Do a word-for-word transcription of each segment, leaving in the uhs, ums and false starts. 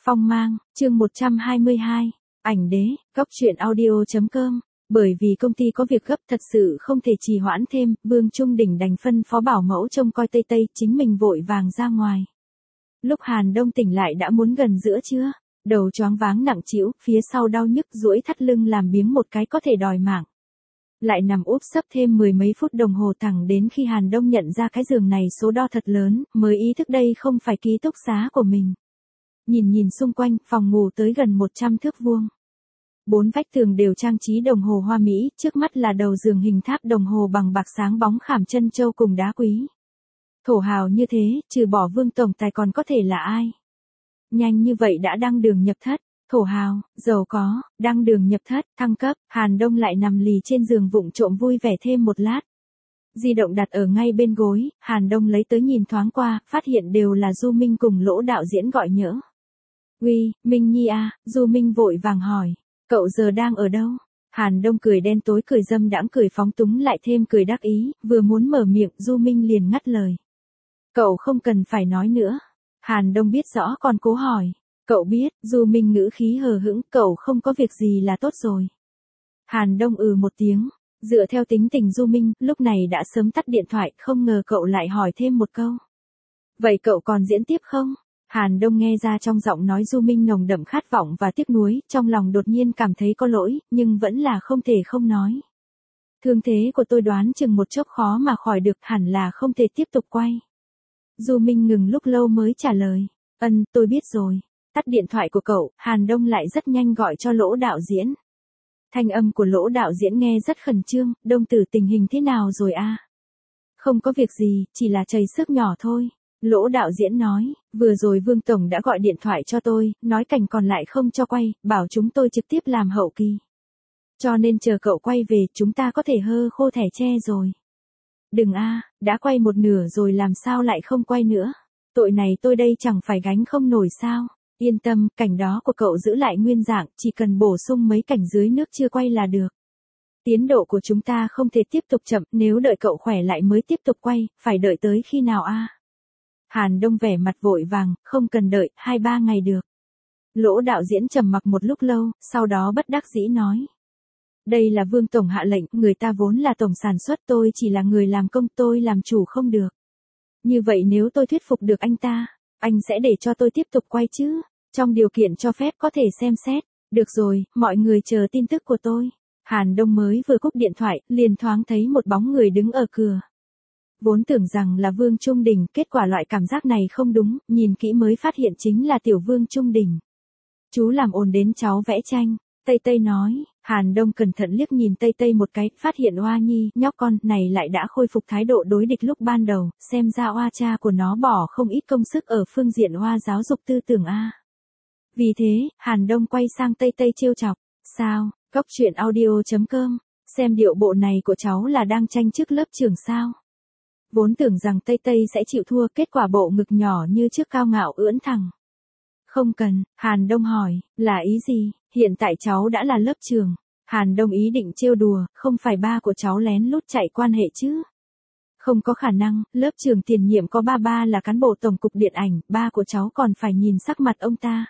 Phong mang, chương một trăm hai mươi hai, ảnh đế, góc truyện audio.com. Bởi vì công ty có việc gấp thật sự không thể trì hoãn thêm, Vương Trung Đình đành phân phó bảo mẫu trông coi Tây Tây, chính mình vội vàng ra ngoài. Lúc Hàn Đông tỉnh lại đã muốn gần giữa trưa, đầu choáng váng nặng trĩu, phía sau đau nhức duỗi thắt lưng làm biếng một cái có thể đòi mạng. Lại nằm úp sấp thêm mười mấy phút đồng hồ thẳng đến khi Hàn Đông nhận ra cái giường này số đo thật lớn, mới ý thức đây không phải ký túc xá của mình. Nhìn nhìn xung quanh, phòng ngủ tới gần một trăm thước vuông. Bốn vách tường đều trang trí đồng hồ hoa mỹ, trước mắt là đầu giường hình tháp đồng hồ bằng bạc sáng bóng khảm chân châu cùng đá quý. Thổ hào như thế, trừ bỏ Vương tổng tài còn có thể là ai? Nhanh như vậy đã đăng đường nhập thất, thổ hào, giàu có, đăng đường nhập thất, thăng cấp, Hàn Đông lại nằm lì trên giường vụng trộm vui vẻ thêm một lát. Di động đặt ở ngay bên gối, Hàn Đông lấy tới nhìn thoáng qua, phát hiện đều là Du Minh cùng Lỗ đạo diễn gọi nhỡ. Uy, Minh Nhi à, Du Minh vội vàng hỏi, cậu giờ đang ở đâu? Hàn Đông cười đen tối cười dâm đãng cười phóng túng lại thêm cười đắc ý, vừa muốn mở miệng Du Minh liền ngắt lời. Cậu không cần phải nói nữa. Hàn Đông biết rõ còn cố hỏi. Cậu biết, Du Minh ngữ khí hờ hững, cậu không có việc gì là tốt rồi. Hàn Đông ừ một tiếng, dựa theo tính tình Du Minh, lúc này đã sớm tắt điện thoại, không ngờ cậu lại hỏi thêm một câu. Vậy cậu còn diễn tiếp không? Hàn Đông nghe ra trong giọng nói Du Minh nồng đậm khát vọng và tiếc nuối, trong lòng đột nhiên cảm thấy có lỗi, nhưng vẫn là không thể không nói. Thương thế của tôi đoán chừng một chốc khó mà khỏi được, hẳn là không thể tiếp tục quay. Du Minh ngừng lúc lâu mới trả lời, ân, tôi biết rồi. Tắt điện thoại của cậu, Hàn Đông lại rất nhanh gọi cho Lỗ đạo diễn. Thanh âm của Lỗ đạo diễn nghe rất khẩn trương, Đông tử tình hình thế nào rồi a? À? Không có việc gì, chỉ là chảy xước nhỏ thôi. Lỗ đạo diễn nói, vừa rồi Vương Tổng đã gọi điện thoại cho tôi, nói cảnh còn lại không cho quay, bảo chúng tôi trực tiếp làm hậu kỳ. Cho nên chờ cậu quay về, chúng ta có thể hơ khô thẻ tre rồi. Đừng a, à, đã quay một nửa rồi làm sao lại không quay nữa. Tội này tôi đây chẳng phải gánh không nổi sao. Yên tâm, cảnh đó của cậu giữ lại nguyên dạng, chỉ cần bổ sung mấy cảnh dưới nước chưa quay là được. Tiến độ của chúng ta không thể tiếp tục chậm, nếu đợi cậu khỏe lại mới tiếp tục quay, phải đợi tới khi nào a? À? Hàn Đông vẻ mặt vội vàng, không cần đợi, hai ba ngày được. Lỗ đạo diễn trầm mặc một lúc lâu, sau đó bất đắc dĩ nói. Đây là Vương Tổng hạ lệnh, người ta vốn là tổng sản xuất, tôi chỉ là người làm công, tôi làm chủ không được. Như vậy nếu tôi thuyết phục được anh ta, anh sẽ để cho tôi tiếp tục quay chứ, trong điều kiện cho phép có thể xem xét. Được rồi, mọi người chờ tin tức của tôi. Hàn Đông mới vừa cúp điện thoại, liền thoáng thấy một bóng người đứng ở cửa. Vốn tưởng rằng là Vương Trung Đình, kết quả loại cảm giác này không đúng, nhìn kỹ mới phát hiện chính là tiểu Vương Trung Đình. Chú làm ồn đến cháu vẽ tranh, Tây Tây nói. Hàn Đông cẩn thận liếc nhìn Tây Tây một cái, phát hiện Oa Nhi, nhóc con này lại đã khôi phục thái độ đối địch lúc ban đầu, xem ra Oa cha của nó bỏ không ít công sức ở phương diện Oa giáo dục tư tưởng a. Vì thế, Hàn Đông quay sang Tây Tây trêu chọc, sao, góc truyện audio.com, xem điệu bộ này của cháu là đang tranh trước lớp trường sao. Vốn tưởng rằng Tây Tây sẽ chịu thua, kết quả bộ ngực nhỏ như trước cao ngạo ưỡn thẳng. Không cần, Hàn Đông hỏi, là ý gì, hiện tại cháu đã là lớp trưởng. Hàn Đông ý định trêu đùa, không phải ba của cháu lén lút chạy quan hệ chứ. Không có khả năng, lớp trưởng tiền nhiệm có ba ba là cán bộ tổng cục điện ảnh, ba của cháu còn phải nhìn sắc mặt ông ta.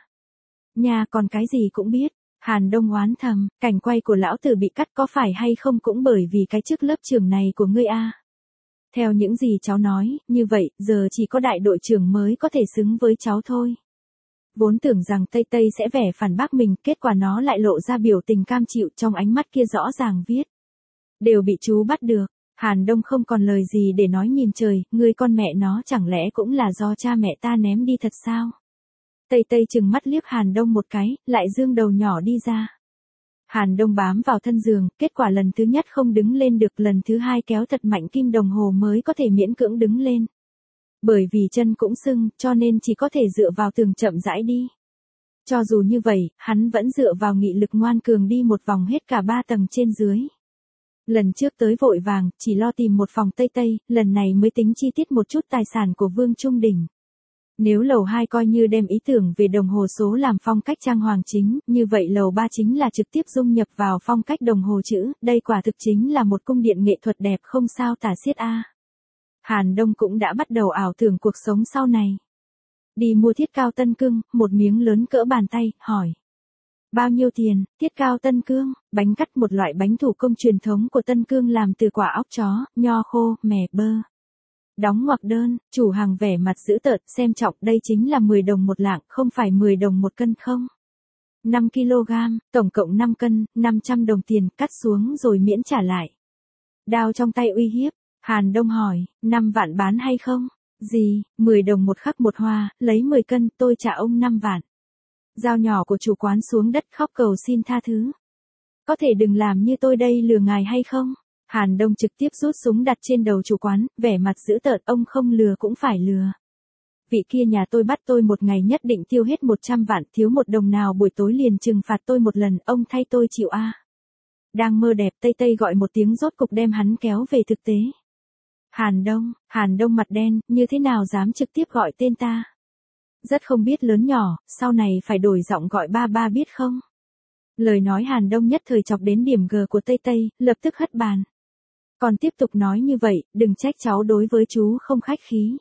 Nhà còn cái gì cũng biết. Hàn Đông oán thầm, cảnh quay của lão tử bị cắt có phải hay không cũng bởi vì cái chức lớp trưởng này của ngươi a. À. Theo những gì cháu nói, như vậy, giờ chỉ có đại đội trưởng mới có thể xứng với cháu thôi. Vốn tưởng rằng Tây Tây sẽ vẻ phản bác mình, kết quả nó lại lộ ra biểu tình cam chịu, trong ánh mắt kia rõ ràng viết. Đều bị chú bắt được. Hàn Đông không còn lời gì để nói, nhìn trời, người con mẹ nó chẳng lẽ cũng là do cha mẹ ta ném đi thật sao? Tây Tây chừng mắt liếc Hàn Đông một cái, lại dương đầu nhỏ đi ra. Hàn Đông bám vào thân giường, kết quả lần thứ nhất không đứng lên được, lần thứ hai kéo thật mạnh kim đồng hồ mới có thể miễn cưỡng đứng lên. Bởi vì chân cũng sưng, cho nên chỉ có thể dựa vào tường chậm rãi đi. Cho dù như vậy, hắn vẫn dựa vào nghị lực ngoan cường đi một vòng hết cả ba tầng trên dưới. Lần trước tới vội vàng, chỉ lo tìm một phòng Tây Tây, lần này mới tính chi tiết một chút tài sản của Vương Trung Đình. Nếu lầu hai coi như đem ý tưởng về đồng hồ số làm phong cách trang hoàng chính, như vậy lầu ba chính là trực tiếp dung nhập vào phong cách đồng hồ chữ, đây quả thực chính là một cung điện nghệ thuật đẹp không sao tả xiết a. Hàn Đông cũng đã bắt đầu ảo tưởng cuộc sống sau này. đi mua thiết cao Tân Cương, một miếng lớn cỡ bàn tay, hỏi. Bao nhiêu tiền? Thiết cao Tân Cương, bánh cắt, một loại bánh thủ công truyền thống của Tân Cương làm từ quả óc chó, nho khô, mè, bơ. Đóng ngoặc đơn, chủ hàng vẻ mặt dữ tợn, xem trọng, đây chính là mười đồng một lạng, không phải mười đồng một cân không? năm ki lô gam, tổng cộng năm cân, năm trăm đồng tiền, cắt xuống rồi miễn trả lại. Đao trong tay uy hiếp, Hàn Đông hỏi, năm vạn bán hay không? Gì, mười đồng một khắc một hoa, lấy mười cân, tôi trả ông năm vạn. Dao nhỏ của chủ quán xuống đất khóc cầu xin tha thứ. Có thể đừng làm như tôi đây lừa ngài hay không? Hàn Đông trực tiếp rút súng đặt trên đầu chủ quán, vẻ mặt dữ tợn, ông không lừa cũng phải lừa. Vị kia nhà tôi bắt tôi một ngày nhất định tiêu hết một trăm vạn, thiếu một đồng nào buổi tối liền trừng phạt tôi một lần, ông thay tôi chịu a. À. Đang mơ đẹp, Tây Tây gọi một tiếng rốt cục đem hắn kéo về thực tế. Hàn Đông, Hàn Đông mặt đen, như thế nào dám trực tiếp gọi tên ta? Rất không biết lớn nhỏ, sau này phải đổi giọng gọi ba ba biết không? Lời nói Hàn Đông nhất thời chọc đến điểm G của Tây Tây, lập tức hất bàn. Còn tiếp tục nói như vậy, đừng trách cháu đối với chú không khách khí.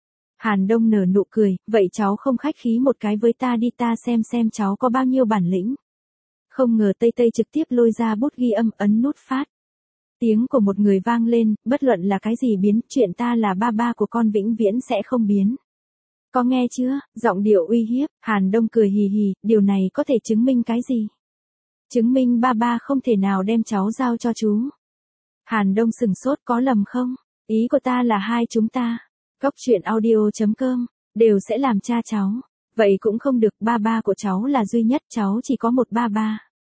Hàn Đông nở nụ cười, vậy cháu không khách khí một cái với ta đi, ta xem xem cháu có bao nhiêu bản lĩnh. Không ngờ Tây Tây trực tiếp lôi ra bút ghi âm, ấn nút phát. Tiếng của một người vang lên, bất luận là cái gì biến, chuyện ta là ba ba của con vĩnh viễn sẽ không biến. Có nghe chưa, giọng điệu uy hiếp, Hàn Đông cười hì hì, điều này có thể chứng minh cái gì? Chứng minh ba ba không thể nào đem cháu giao cho chú. Hàn Đông sừng sốt, có lầm không? Ý của ta là hai chúng ta, Cốc truyện audio chấm com, đều sẽ làm cha cháu. Vậy cũng không được, ba ba của cháu là duy nhất, cháu chỉ có một ba ba.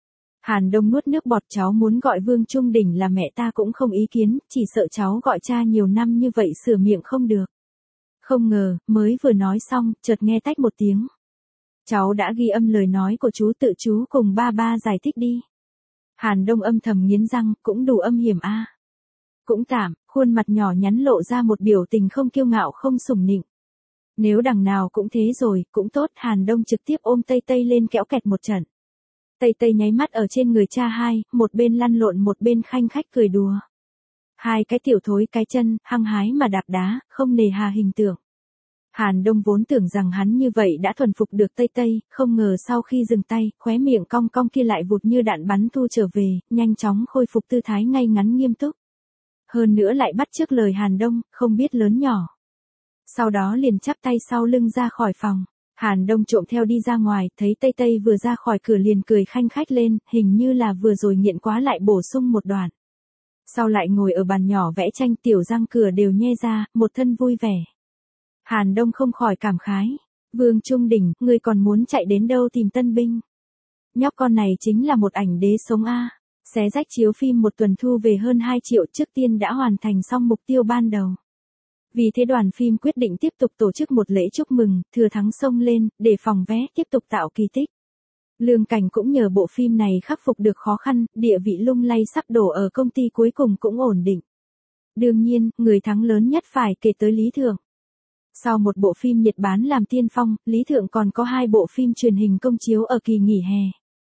Hàn Đông nuốt nước bọt, cháu muốn gọi Vương Trung Đình là mẹ ta cũng không ý kiến, chỉ sợ cháu gọi cha nhiều năm như vậy sửa miệng không được. Không ngờ, mới vừa nói xong, chợt nghe tách một tiếng. Cháu đã ghi âm lời nói của chú, tự chú cùng ba ba giải thích đi. Hàn Đông âm thầm nghiến răng, cũng đủ âm hiểm a. À. Cũng tạm, khuôn mặt nhỏ nhắn lộ ra một biểu tình không kiêu ngạo không sủng nịnh. Nếu đằng nào cũng thế rồi, cũng tốt, Hàn Đông trực tiếp ôm Tây Tây lên kéo kẹt một trận. Tây Tây nháy mắt ở trên người cha hai, một bên lăn lộn một bên khanh khách cười đùa. Hai cái tiểu thối cái chân, hăng hái mà đạp đá, không nề hà hình tượng. Hàn Đông vốn tưởng rằng hắn như vậy đã thuần phục được Tây Tây, không ngờ sau khi dừng tay, khóe miệng cong cong kia lại vụt như đạn bắn thu trở về, nhanh chóng khôi phục tư thái ngay ngắn nghiêm túc. Hơn nữa lại bắt chước lời Hàn Đông, không biết lớn nhỏ. Sau đó liền chắp tay sau lưng ra khỏi phòng. Hàn Đông trộm theo đi ra ngoài, thấy Tây Tây vừa ra khỏi cửa liền cười khanh khách lên, hình như là vừa rồi nghiện quá lại bổ sung một đoạn. Sau lại ngồi ở bàn nhỏ vẽ tranh, tiểu răng cửa đều nhe ra, một thân vui vẻ. Hàn Đông không khỏi cảm khái. Vương Trung Đình, ngươi còn muốn chạy đến đâu tìm tân binh? Nhóc con này chính là một ảnh đế sống a. Xé rách chiếu phim một tuần thu về hơn hai triệu, trước tiên đã hoàn thành xong mục tiêu ban đầu. Vì thế đoàn phim quyết định tiếp tục tổ chức một lễ chúc mừng, thừa thắng xông lên, để phòng vé tiếp tục tạo kỳ tích. Lương Cảnh cũng nhờ bộ phim này khắc phục được khó khăn, địa vị lung lay sắp đổ ở công ty cuối cùng cũng ổn định. Đương nhiên, người thắng lớn nhất phải kể tới Lý Thượng. Sau một bộ phim nhiệt bán làm tiên phong, Lý Thượng còn có hai bộ phim truyền hình công chiếu ở kỳ nghỉ hè.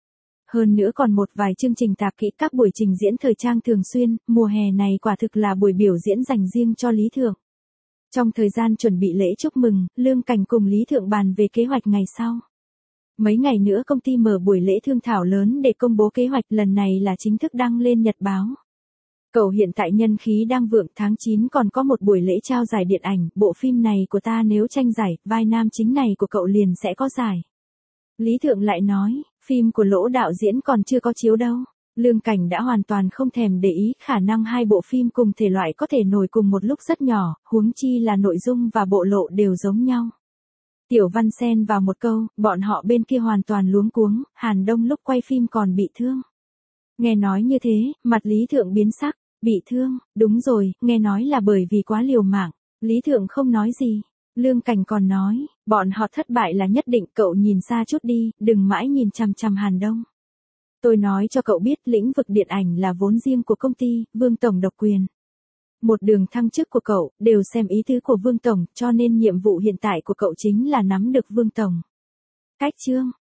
Hơn nữa còn một vài chương trình tạp kỹ, các buổi trình diễn thời trang thường xuyên, mùa hè này quả thực là buổi biểu diễn dành riêng cho Lý Thượng. Trong thời gian chuẩn bị lễ chúc mừng, Lương Cảnh cùng Lý Thượng bàn về kế hoạch ngày sau. Mấy ngày nữa công ty mở buổi lễ thương thảo lớn để công bố kế hoạch, lần này là chính thức đăng lên nhật báo. Cậu hiện tại nhân khí đang vượng, tháng chín còn có một buổi lễ trao giải điện ảnh, bộ phim này của ta nếu tranh giải, vai nam chính này của cậu liền sẽ có giải. Lý Thượng lại nói, phim của Lỗ đạo diễn còn chưa có chiếu đâu. Lương Cảnh đã hoàn toàn không thèm để ý, khả năng hai bộ phim cùng thể loại có thể nổi cùng một lúc rất nhỏ, huống chi là nội dung và bộ lộ đều giống nhau. Tiểu Văn xen vào một câu, bọn họ bên kia hoàn toàn luống cuống, Hàn Đông lúc quay phim còn bị thương. Nghe nói như thế, mặt Lý Thượng biến sắc, bị thương, đúng rồi, nghe nói là bởi vì quá liều mạng. Lý Thượng không nói gì. Lương Cảnh còn nói, bọn họ thất bại là nhất định, cậu nhìn xa chút đi, đừng mãi nhìn chằm chằm Hàn Đông. Tôi nói cho cậu biết, lĩnh vực điện ảnh là vốn riêng của công ty, Vương Tổng độc quyền. Một đường thăng chức của cậu, đều xem ý tứ của Vương Tổng, cho nên nhiệm vụ hiện tại của cậu chính là nắm được Vương Tổng. Cách chương,